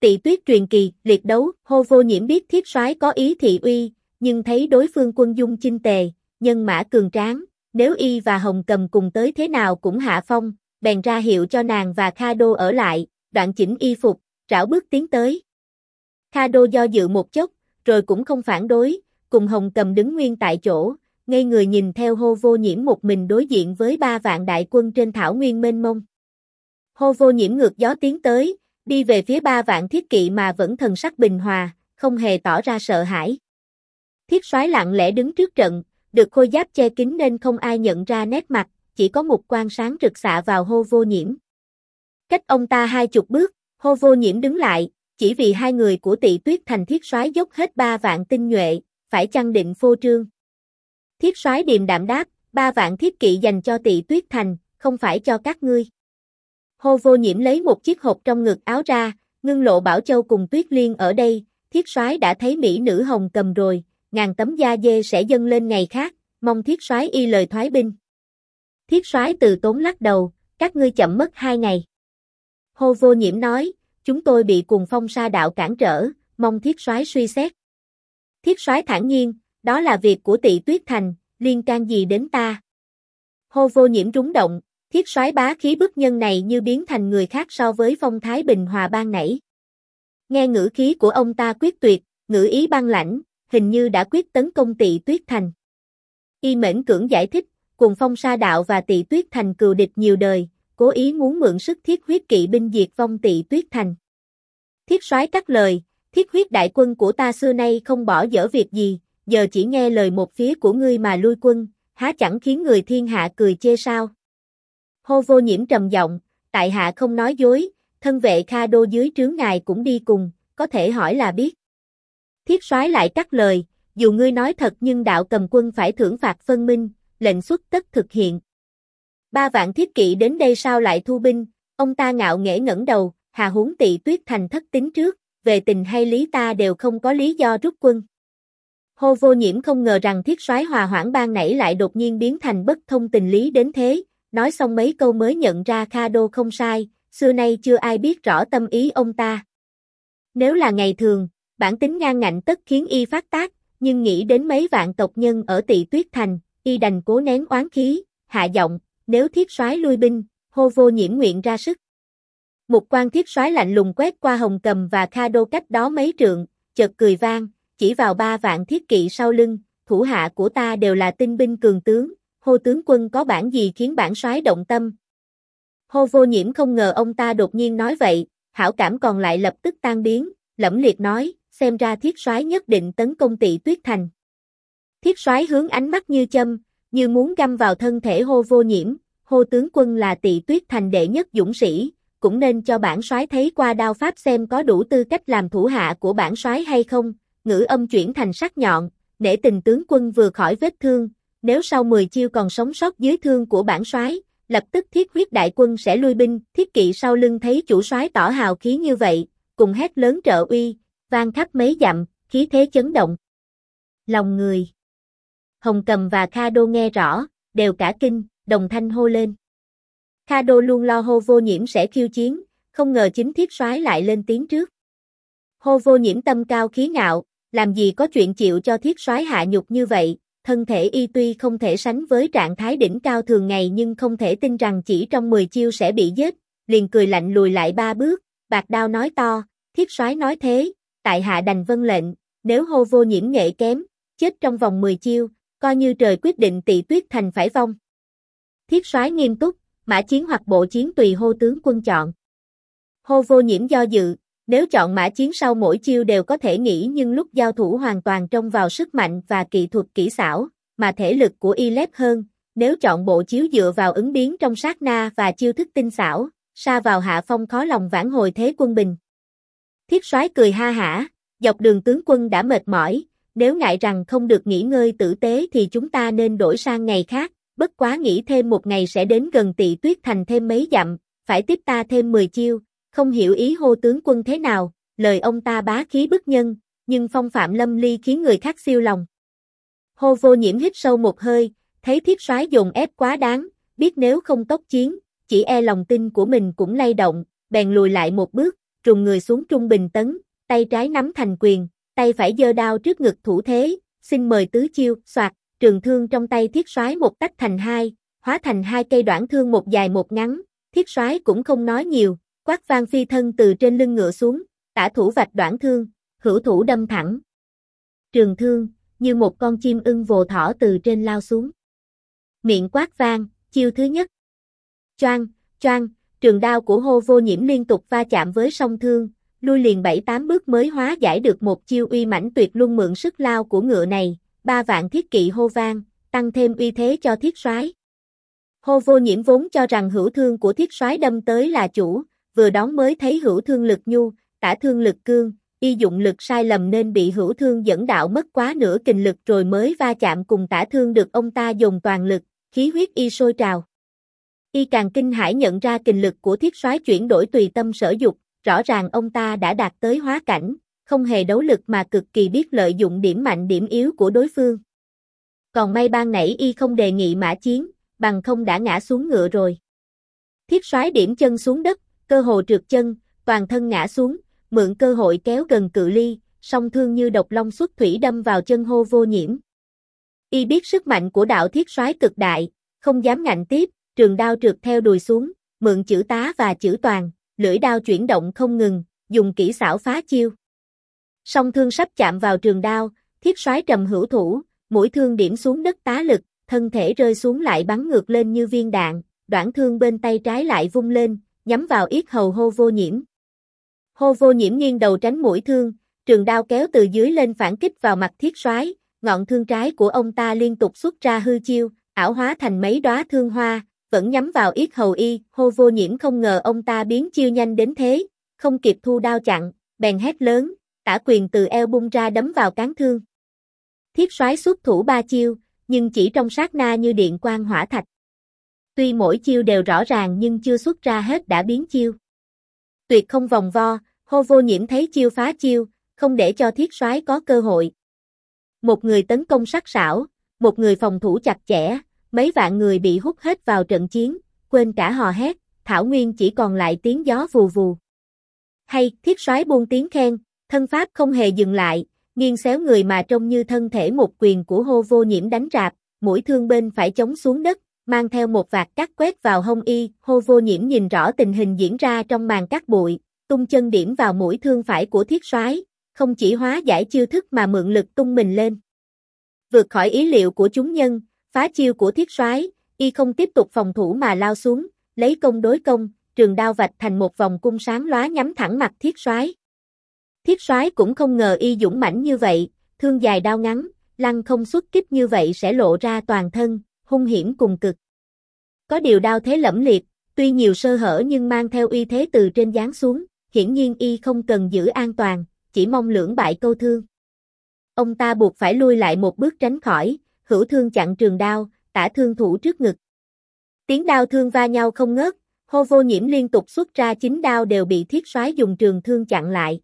Tị Tuyết truyền kỳ, liệt đấu, Hô Vô Nhiễm biết thiết soái có ý thị uy, nhưng thấy đối phương quân dung chinh tề, nhân mã cường tráng, nếu y và Hồng Cầm cùng tới thế nào cũng hạ phong, bèn ra hiệu cho nàng và Kha Đô ở lại, đoạn chỉnh y phục, rảo bước tiến tới. Kha Đô do dự một chốc, rồi cũng không phản đối, cùng Hồng Cầm đứng nguyên tại chỗ, ngây người nhìn theo Hô Vô Nhiễm một mình đối diện với 3 vạn đại quân trên thảo nguyên mênh mông. Hô Vô Nhiễm ngược gió tiến tới, đi về phía 3 vạn thiết kỵ mà vẫn thần sắc bình hòa, không hề tỏ ra sợ hãi. Thiết soái lặng lẽ đứng trước trận, được khôi giáp che kín nên không ai nhận ra nét mặt, chỉ có một quang sáng rực xạ vào Hô Vô Nhiễm. Cách ông ta 20 bước, Hô Vô Nhiễm đứng lại, chỉ vì 2 người của Tị Tuyết Thành thiết soái dốc hết 3 vạn tinh nhuệ, phải chăng định phô trương? Thiết soái điềm đạm đáp, 3 vạn thiết kỵ dành cho Tị Tuyết Thành, không phải cho các ngươi. Hô Vô Nhiễm lấy một chiếc hộp trong ngực áo ra, ngưng lộ Bảo Châu cùng Tuyết Liên ở đây, thiết soái đã thấy mỹ nữ Hồng Cầm rồi, ngàn tấm da dê sẽ dâng lên ngày khác, mong thiết soái y lời thoái binh. Thiết soái từ tốn lắc đầu, các ngươi chậm mất 2 ngày. Hô Vô Nhiễm nói, chúng tôi bị Cuồng Phong Sa Đạo cản trở, mong thiết soái suy xét. Thiết soái thản nhiên, đó là việc của Tị Tuyết Thành, liên can gì đến ta? Hô Vô Nhiễm rúng động, thiết soái bá khí bức nhân này như biến thành người khác so với phong thái bình hòa ban nãy. Nghe ngữ khí của ông ta quyết tuyệt, ngữ ý băng lãnh, hình như đã quyết tấn công Tị Tuyết Thành. Y Mễn Cưỡng giải thích, Cuồng Phong Sa Đạo và Tị Tuyết Thành cừu địch nhiều đời, cố ý muốn mượn sức thiết huyết kỵ binh diệt vong Tị Tuyết Thành. Thiết soái cắt lời, thiết huyết đại quân của ta xưa nay không bỏ dở việc gì, giờ chỉ nghe lời một phía của ngươi mà lui quân, há chẳng khiến người thiên hạ cười chê sao? Hô Vô Nhiễm trầm giọng, tại hạ không nói dối, thân vệ Kha Đô dưới trướng ngài cũng đi cùng, có thể hỏi là biết. Thiết soái lại cắt lời, dù ngươi nói thật nhưng đạo cầm quân phải thưởng phạt phân minh, lệnh xuất tất thực hiện. 3 vạn thiết kỵ đến đây sao lại thu binh, ông ta ngạo nghễ ngẩng đầu, hà huống Tị Tuyết Thành thất tín trước, về tình hay lý ta đều không có lý do rút quân. Hô Vô Nhiễm không ngờ rằng thiết soái hòa hoãn ban nãy lại đột nhiên biến thành bất thông tình lý đến thế, nói xong mấy câu mới nhận ra Kha Đô không sai, xưa nay chưa ai biết rõ tâm ý ông ta. Nếu là ngày thường, bản tính ngang ngạnh tất khiến y phát tác, nhưng nghĩ đến mấy vạn tộc nhân ở Tị Tuyết Thành, y đành cố nén oán khí, hạ giọng, nếu thiết soái lui binh, Hô Vô Nhiễm nguyện ra sức. Một quan thiết soái lạnh lùng quét qua Hồng Cầm và Kha Đô cách đó mấy trượng, chợt cười vang, chỉ vào 3 vạn thiết kỵ sau lưng, thủ hạ của ta đều là tinh binh cường tướng, Hô tướng quân có bản gì khiến bản soái động tâm. Hô Vô Nhiễm không ngờ ông ta đột nhiên nói vậy, hảo cảm còn lại lập tức tan biến, lẫm liệt nói, xem ra thiết soái nhất định tấn công Tị Tuyết Thành. Thiết soái hướng ánh mắt như châm, như muốn găm vào thân thể Hô Vô Nhiễm, Hô tướng quân là Tị Tuyết Thành đệ nhất dũng sĩ, cũng nên cho bản soái thấy qua đao pháp xem có đủ tư cách làm thủ hạ của bản soái hay không. Ngữ âm chuyển thành sắc nhọn, nể tình tướng quân vừa khỏi vết thương, nếu sau 10 chiêu còn sống sót dưới thương của bản soái, lập tức thiết huyết đại quân sẽ lui binh. Thiết kỵ sau lưng thấy chủ soái tỏ hào khí như vậy, cùng hét lớn trợ uy, vang khắp mấy dặm, khí thế chấn động lòng người. Hồng Cầm và Kha Đô nghe rõ, đều cả kinh, đồng thanh hô lên. Kha Đô luôn lo Hô Vô Nhiễm sẽ khiêu chiến, không ngờ chính thiết soái lại lên tiếng trước. Hô Vô Nhiễm tâm cao khí ngạo, làm gì có chuyện chịu cho thiết soái hạ nhục như vậy, thân thể y tuy không thể sánh với trạng thái đỉnh cao thường ngày nhưng không thể tin rằng chỉ trong 10 chiêu sẽ bị giết, liền cười lạnh lùi lại 3 bước, bạc đao nói to, thiết soái nói thế, tại hạ đành vâng lệnh, nếu Hô Vô Nhiễm nghệ kém, chết trong vòng 10 chiêu, coi như trời quyết định Tị Tuyết Thành phải vong. Thiết soái nghiêm túc, mã chiến hoặc bộ chiến tùy Hô tướng quân chọn. Hô Vô Nhiễm do dự, nếu chọn mã chiến sau mỗi chiêu đều có thể nghĩ nhưng lúc giao thủ hoàn toàn trông vào sức mạnh và kỹ thuật kỹ xảo, mà thể lực của y lép hơn, nếu chọn bộ chiếu dựa vào ứng biến trong sát na và chiêu thức tinh xảo, sa vào hạ phong khó lòng vãn hồi thế quân bình. Thiết soái cười ha hả, dọc đường tướng quân đã mệt mỏi, nếu ngại rằng không được nghỉ ngơi tử tế thì chúng ta nên đổi sang ngày khác, bất quá nghỉ thêm một ngày sẽ đến gần Tị Tuyết Thành thêm mấy dặm, phải tiếp ta thêm 10 chiêu. Không hiểu ý Hô tướng quân thế nào, lời ông ta bá khí bức nhân, nhưng phong phạm lâm ly khiến người khác siêu lòng. Hô Vô Nhiễm hít sâu một hơi, thấy thiết soái dồn ép quá đáng, biết nếu không tốc chiến, chỉ e lòng tin của mình cũng lay động, bèn lùi lại một bước, trùng người xuống trung bình tấn, tay trái nắm thành quyền, tay phải giơ đao trước ngực thủ thế, xin mời tứ chiêu, soạt, trường thương trong tay thiết soái một tách thành hai, hóa thành hai cây đoạn thương một dài một ngắn, thiết soái cũng không nói nhiều, quát vang phi thân từ trên lưng ngựa xuống, tả thủ vạch đoạn thương, hữu thủ đâm thẳng. Trường thương, như một con chim ưng vồ thỏ từ trên lao xuống. Miệng quát vang, chiêu thứ nhất. Choang, choang, trường đao của Hô Vô Nhiễm liên tục va chạm với song thương, lui liền 7-8 bước mới hóa giải được một chiêu uy mãnh tuyệt luân mượn sức lao của ngựa này, 3 vạn thiết kỵ hô vang, tăng thêm uy thế cho thiết soái. Hô Vô Nhiễm vốn cho rằng hữu thương của thiết soái đâm tới là chủ, vừa đón mới thấy hữu thương lực nhu, tả thương lực cương, y dụng lực sai lầm nên bị hữu thương dẫn đạo mất quá nửa kình lực rồi mới va chạm cùng tả thương được ông ta dùng toàn lực, khí huyết y sôi trào. Y càng kinh hãi nhận ra kình lực của thiết soái chuyển đổi tùy tâm sở dục, rõ ràng ông ta đã đạt tới hóa cảnh, không hề đấu lực mà cực kỳ biết lợi dụng điểm mạnh điểm yếu của đối phương. Còn may ban nãy y không đề nghị mã chiến, bằng không đã ngã xuống ngựa rồi. Thiết soái điểm chân xuống đất, cơ hồ trượt chân, toàn thân ngã xuống, mượn cơ hội kéo gần cự ly, song thương như độc long xuất thủy đâm vào chân Hô Vô Nhiễm. Y biết sức mạnh của đạo thiết soái cực đại, không dám ngạnh tiếp, trường đao trượt theo đùi xuống, mượn chữ tá và chữ toàn, lưỡi đao chuyển động không ngừng, dùng kỹ xảo phá chiêu. Song thương sắp chạm vào trường đao, thiết soái trầm hữu thủ, mũi thương điểm xuống đất tá lực, thân thể rơi xuống lại bắn ngược lên như viên đạn, đoạn thương bên tay trái lại vung lên, nhắm vào yết hầu Hô Vô Nhiễm. Hô Vô Nhiễm nghiêng đầu tránh mũi thương, trường đao kéo từ dưới lên phản kích vào mặt thiết soái, ngọn thương trái của ông ta liên tục xuất ra hư chiêu, ảo hóa thành mấy đóa thương hoa, vẫn nhắm vào yết hầu y. Hô Vô Nhiễm không ngờ ông ta biến chiêu nhanh đến thế, không kịp thu đao chặn, bèn hét lớn, tả quyền từ eo bung ra đấm vào cán thương. Thiết soái xuất thủ 3 chiêu, nhưng chỉ trong sát na như điện quang hỏa thạch. Tuy mỗi chiêu đều rõ ràng nhưng chưa xuất ra hết đã biến chiêu. Tuyệt không vòng vo, Hô Vô Nhiễm thấy chiêu phá chiêu, không để cho thiết soái có cơ hội. Một người tấn công sắc sảo, một người phòng thủ chặt chẽ, mấy vạn người bị hút hết vào trận chiến, quên cả hò hét, thảo nguyên chỉ còn lại tiếng gió vù vù. Hay, thiết soái buông tiếng khen, thân pháp không hề dừng lại, nghiêng xéo người mà trông như thân thể một quyền của Hô Vô Nhiễm đánh rạp, mũi thương bên phải chống xuống đất, mang theo một vạt cắt quét vào hông y. Hô Vô Nhiễm nhìn rõ tình hình diễn ra trong màn cắt bụi, tung chân điểm vào mũi thương phải của thiết soái, không chỉ hóa giải chiêu thức mà mượn lực tung mình lên. Vượt khỏi ý liệu của chúng nhân, phá chiêu của thiết soái, y không tiếp tục phòng thủ mà lao xuống, lấy công đối công, trường đao vạch thành một vòng cung sáng lóa nhắm thẳng mặt thiết soái. Thiết soái cũng không ngờ y dũng mãnh như vậy, thương dài đao ngắn, lăng không xuất kích như vậy sẽ lộ ra toàn thân, hung hiểm cùng cực. Có điều đao thế lẫm liệt, tuy nhiều sơ hở nhưng mang theo uy thế từ trên giáng xuống, hiển nhiên y không cần giữ an toàn, chỉ mong lưỡng bại câu thương. Ông ta buộc phải lui lại một bước tránh khỏi, hữu thương chặn trường đao, tả thương thủ trước ngực. Tiếng đao thương va nhau không ngớt, Hô Vô Nhiễm liên tục xuất ra 9 đao đều bị thiết soái dùng trường thương chặn lại.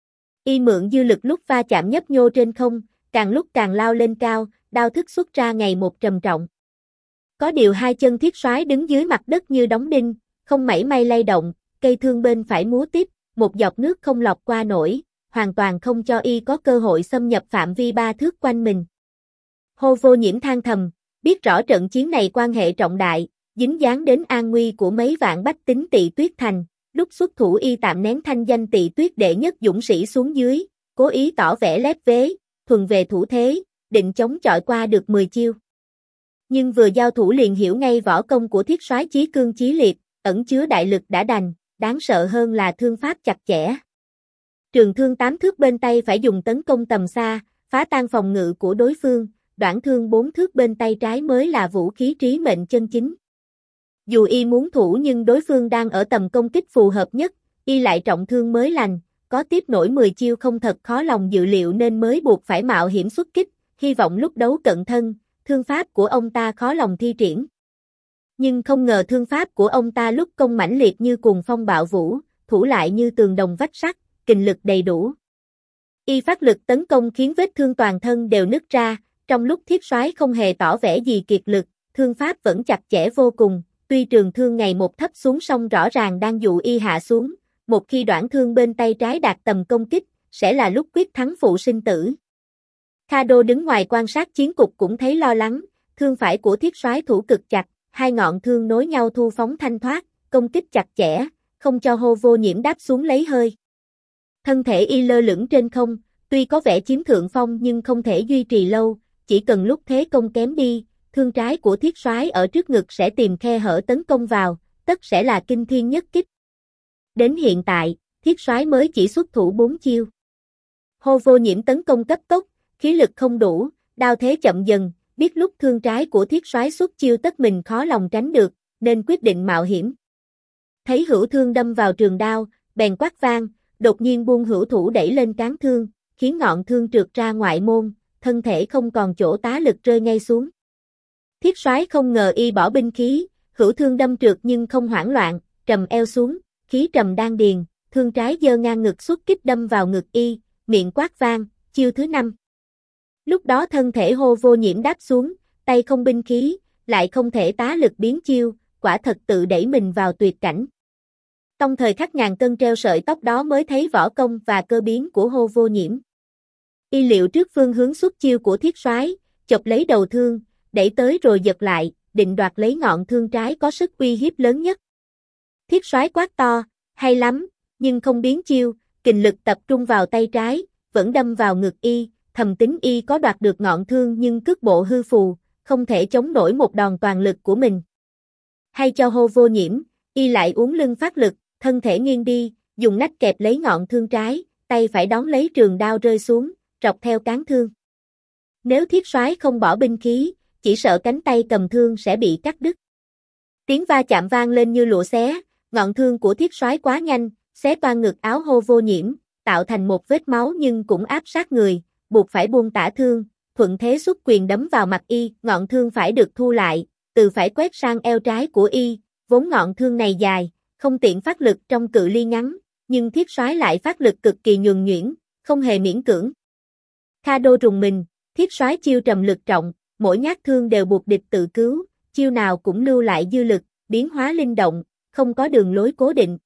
Y mượn dư lực lúc va chạm nhấp nhô trên không, càng lúc càng lao lên cao, đao thức xuất ra ngày một trầm trọng. Có điều hai chân thiết soái đứng dưới mặt đất như đóng đinh, không mảy may lay động, cây thương bên phải múa tiếp, một giọt nước không lọt qua nổi, hoàn toàn không cho y có cơ hội xâm nhập phạm vi 3 thước quanh mình. Hô Vô Nhiễm than thầm, biết rõ trận chiến này quan hệ trọng đại, dính dáng đến an nguy của mấy vạn bách tính Tỵ Tuyết Thành, lúc xuất thủ y tạm nén thanh danh Tỵ Tuyết đệ nhất dũng sĩ xuống dưới, cố ý tỏ vẻ lép vế, thuần về thủ thế, định chống chọi qua được 10 chiêu. Nhưng vừa giao thủ liền hiểu ngay võ công của thiết soái chí cương chí liệt, ẩn chứa đại lực đã đành, đáng sợ hơn là thương pháp chặt chẽ. Trường thương 8 thước bên tay phải dùng tấn công tầm xa, phá tan phòng ngự của đối phương, đoạn thương 4 thước bên tay trái mới là vũ khí trí mệnh chân chính. Dù y muốn thủ nhưng đối phương đang ở tầm công kích phù hợp nhất, y lại trọng thương mới lành, có tiếp nổi 10 chiêu không thật khó lòng dự liệu nên mới buộc phải mạo hiểm xuất kích, hy vọng lúc đấu cận thân, thương pháp của ông ta khó lòng thi triển. Nhưng không ngờ thương pháp của ông ta lúc công mãnh liệt như cuồng phong bạo vũ, thủ lại như tường đồng vách sắt, kình lực đầy đủ. Y phát lực tấn công khiến vết thương toàn thân đều nứt ra, trong lúc thiết soái không hề tỏ vẻ gì kiệt lực, thương pháp vẫn chặt chẽ vô cùng, tuy trường thương ngày một thấp xuống song rõ ràng đang dụ y hạ xuống, một khi đoạn thương bên tay trái đạt tầm công kích, sẽ là lúc quyết thắng phụ sinh tử. Kado đứng ngoài quan sát chiến cục cũng thấy lo lắng, thương phải của thiết soái thủ cực chặt, hai ngọn thương nối nhau thu phóng thanh thoát, công kích chặt chẽ, không cho Hô Vô Nhiễm đáp xuống lấy hơi. Thân thể y lơ lửng trên không, tuy có vẻ chiếm thượng phong nhưng không thể duy trì lâu, chỉ cần lúc thế công kém đi, thương trái của thiết soái ở trước ngực sẽ tìm khe hở tấn công vào, tất sẽ là kinh thiên nhất kích. Đến hiện tại, thiết soái mới chỉ xuất thủ 4 chiêu. Hô Vô Nhiễm tấn công cấp tốc, khí lực không đủ, đao thế chậm dần, biết lúc thương trái của thiết soái xuất chiêu tất mình khó lòng tránh được, nên quyết định mạo hiểm. Thấy hữu thương đâm vào trường đao, bèn quát vang, đột nhiên buông hữu thủ đẩy lên cán thương, khiến ngọn thương trượt ra ngoại môn, thân thể không còn chỗ tá lực rơi ngay xuống. Thiết soái không ngờ y bỏ binh khí, hữu thương đâm trượt nhưng không hoảng loạn, trầm eo xuống, khí trầm đan điền, thương trái giơ ngang ngực xuất kích đâm vào ngực y, miệng quát vang, chiêu thứ 5. Lúc đó thân thể Hô Vô Nhiễm đáp xuống, tay không binh khí, lại không thể tá lực biến chiêu, quả thật tự đẩy mình vào tuyệt cảnh. Trong thời khắc ngàn cân treo sợi tóc đó mới thấy võ công và cơ biến của Hô Vô Nhiễm. Y liệu trước phương hướng xuất chiêu của thiết soái, chộp lấy đầu thương, đẩy tới rồi giật lại, định đoạt lấy ngọn thương trái có sức uy hiếp lớn nhất. Thiết soái quát to, hay lắm, nhưng không biến chiêu, kình lực tập trung vào tay trái, vẫn đâm vào ngực y, thầm tính y có đoạt được ngọn thương nhưng cước bộ hư phù, không thể chống nổi một đòn toàn lực của mình. Hay cho Hô Vô Nhiễm, y lại uốn lưng phát lực, thân thể nghiêng đi, dùng nách kẹp lấy ngọn thương trái, tay phải đón lấy trường đao rơi xuống, rọc theo cán thương. Nếu thiết soái không bỏ binh khí, chỉ sợ cánh tay cầm thương sẽ bị cắt đứt. Tiếng va chạm vang lên như lụa xé, ngọn thương của thiết soái quá nhanh, xé toang ngực áo Hô Vô Nhiễm, tạo thành một vết máu nhưng cũng áp sát người, buộc phải buông tả thương, thuận thế xuất quyền đấm vào mặt y, ngọn thương phải được thu lại, từ phải quét sang eo trái của y, vốn ngọn thương này dài, không tiện phát lực trong cự ly ngắn, nhưng thiết soái lại phát lực cực kỳ nhuần nhuyễn, không hề miễn cưỡng. Kado rùng mình, thiết soái chiêu trầm lực trọng, mỗi nhát thương đều buộc địch tự cứu, chiêu nào cũng lưu lại dư lực, biến hóa linh động, không có đường lối cố định.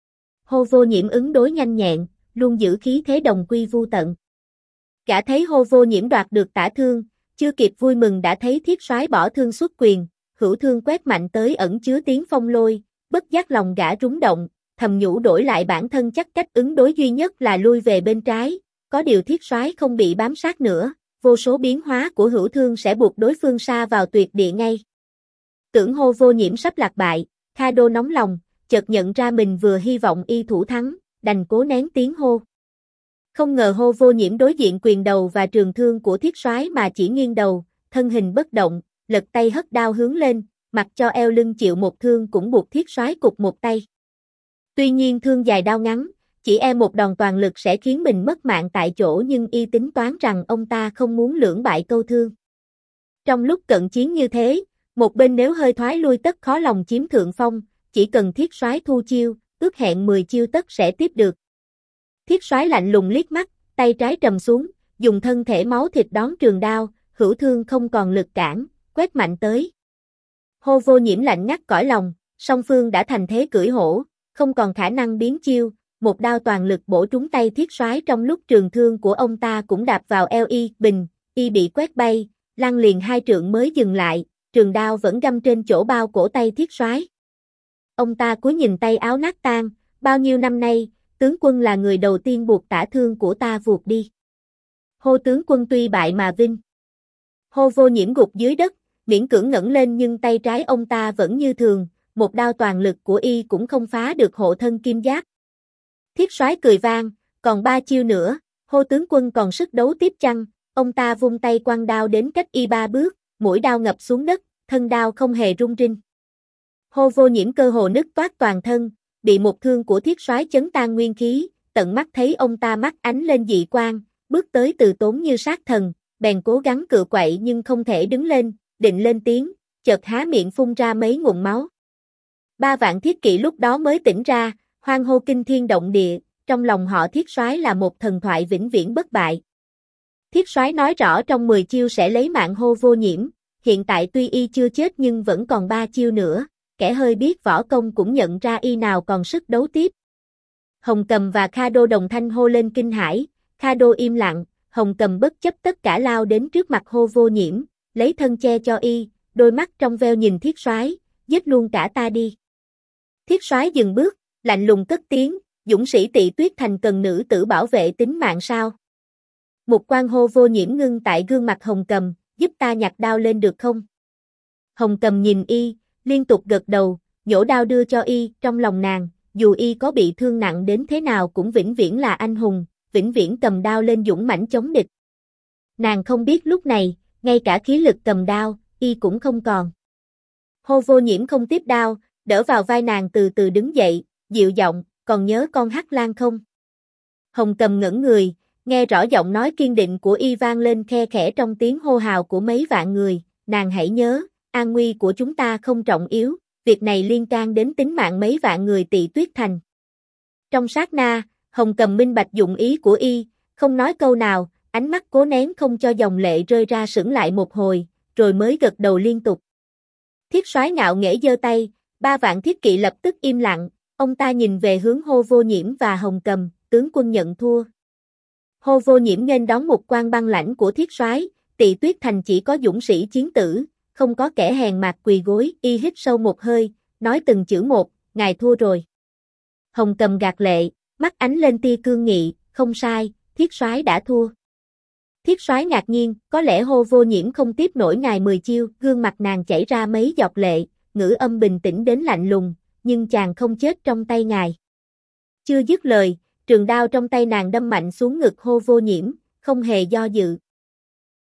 Hô Vô Nhiễm ứng đối nhanh nhẹn, luôn giữ khí thế đồng quy vu tận. Gã thấy Hô Vô Nhiễm đoạt được tả thương, chưa kịp vui mừng đã thấy thiết soái bỏ thương xuất quyền, hữu thương quét mạnh tới ẩn chứa tiếng phong lôi, bất giác lòng gã rúng động, thầm nhủ đổi lại bản thân chắc cách ứng đối duy nhất là lui về bên trái, có điều thiết soái không bị bám sát nữa, vô số biến hóa của hữu thương sẽ buộc đối phương sa vào tuyệt địa ngay. Tưởng Hô Vô Nhiễm sắp lạc bại, Kado nóng lòng, chợt nhận ra mình vừa hy vọng y thủ thắng, đành cố nén tiếng hô. Không ngờ Hô Vô Nhiễm đối diện quyền đầu và trường thương của thiết soái mà chỉ nghiêng đầu, thân hình bất động, lật tay hất đao hướng lên, mặc cho eo lưng chịu một thương cũng buộc thiết soái cụt một tay. Tuy nhiên thương dài đao ngắn, chỉ một đòn toàn lực sẽ khiến mình mất mạng tại chỗ nhưng y tính toán rằng ông ta không muốn lưỡng bại câu thương. Trong lúc cận chiến như thế, một bên nếu hơi thoái lui tất khó lòng chiếm thượng phong, chỉ cần thiết soái thu chiêu, ước hẹn 10 chiêu tất sẽ tiếp được. Thiết soái lạnh lùng liếc mắt, tay trái trầm xuống, dùng thân thể máu thịt đón trường đao, hữu thương không còn lực cản, quét mạnh tới. Hô Vô Nhiễm lạnh ngắt cõi lòng, song phương đã thành thế cưỡi hổ, không còn khả năng biến chiêu, một đao toàn lực bổ trúng tay thiết soái trong lúc trường thương của ông ta cũng đạp vào eo y, bình, y bị quét bay, lăn liền 2 trượng mới dừng lại, trường đao vẫn găm trên chỗ bao cổ tay thiết soái. Ông ta cúi nhìn tay áo nát tan, bao nhiêu năm nay, tướng quân là người đầu tiên buộc tả thương của ta vụt đi. Hô tướng quân tuy bại mà vinh. Hô Vô Nhiễm gục dưới đất, miễn cưỡng ngẩng lên nhưng tay trái ông ta vẫn như thường, một đao toàn lực của y cũng không phá được hộ thân kim giáp. Thiết soái cười vang, còn 3 chiêu nữa, Hô tướng quân còn sức đấu tiếp chăng? Ông ta vung tay quăng đao đến cách y 3 bước, mũi đao ngập xuống đất, thân đao không hề rung rinh. Hô Vô Nhiễm cơ hồ nứt toát toàn thân, bị một thương của thiết soái chấn tan nguyên khí, tận mắt thấy ông ta mắt ánh lên dị quang, bước tới từ tốn như sát thần, bèn cố gắng cựa quậy nhưng không thể đứng lên, định lên tiếng, chợt há miệng phun ra mấy ngụm máu. 3 vạn thiết kỵ lúc đó mới tỉnh ra, hoan hô kinh thiên động địa, trong lòng họ thiết soái là một thần thoại vĩnh viễn bất bại. Thiết soái nói rõ trong 10 chiêu sẽ lấy mạng Hô Vô Nhiễm, hiện tại tuy y chưa chết nhưng vẫn còn 3 chiêu nữa, kẻ hơi biết võ công cũng nhận ra y nào còn sức đấu tiếp. Hồng Cầm và Kha Đô đồng thanh hô lên kinh hãi, Kha Đô im lặng, Hồng Cầm bất chấp tất cả lao đến trước mặt Hô Vô Nhiễm, lấy thân che cho y, đôi mắt trong veo nhìn Thiết Soái, giết luôn cả ta đi. Thiết Soái dừng bước, lạnh lùng cất tiếng, dũng sĩ Tị Tuyết Thành cần nữ tử bảo vệ tính mạng sao? Một quan Hô Vô Nhiễm ngưng tại gương mặt Hồng Cầm, giúp ta nhặt đao lên được không? Hồng Cầm nhìn y, liên tục gật đầu, nhổ đao đưa cho y, trong lòng nàng, dù y có bị thương nặng đến thế nào cũng vĩnh viễn là anh hùng, vĩnh viễn cầm đao lên dũng mãnh chống địch. Nàng không biết lúc này, ngay cả khí lực cầm đao, y cũng không còn. Hô Vô Nhiễm không tiếp đao, đỡ vào vai nàng từ từ đứng dậy, dịu giọng, còn nhớ con Hắc Lang không? Hồng Cầm ngẩng người, nghe rõ giọng nói kiên định của y vang lên khe khẽ trong tiếng hô hào của mấy vạn người, nàng hãy nhớ, an nguy của chúng ta không trọng yếu, việc này liên can đến tính mạng mấy vạn người Tị Tuyết Thành. Trong sát na, Hồng Cầm minh bạch dụng ý của y, không nói câu nào, ánh mắt cố nén không cho dòng lệ rơi ra, sững lại một hồi, rồi mới gật đầu liên tục. Thiết Soái ngạo nghễ giơ tay, 3 vạn thiết kỵ lập tức im lặng, ông ta nhìn về hướng Hô Vô Nhiễm và Hồng Cầm, tướng quân nhận thua. Hô Vô Nhiễm nghênh đón một quan băng lãnh của Thiết Soái, Tị Tuyết Thành chỉ có dũng sĩ chiến tử, không có kẻ hèn mạt quỳ gối, y hít sâu một hơi, nói từng chữ một, ngài thua rồi. Hồng Cầm gạt lệ, mắt ánh lên tia cương nghị, không sai, Thiết Soái đã thua. Thiết Soái ngạc nhiên, có lẽ Hô Vô Nhiễm không tiếp nổi ngài 10 chiêu, gương mặt nàng chảy ra mấy giọt lệ, ngữ âm bình tĩnh đến lạnh lùng, nhưng chàng không chết trong tay ngài. Chưa dứt lời, trường đao trong tay nàng đâm mạnh xuống ngực Hô Vô Nhiễm, không hề do dự.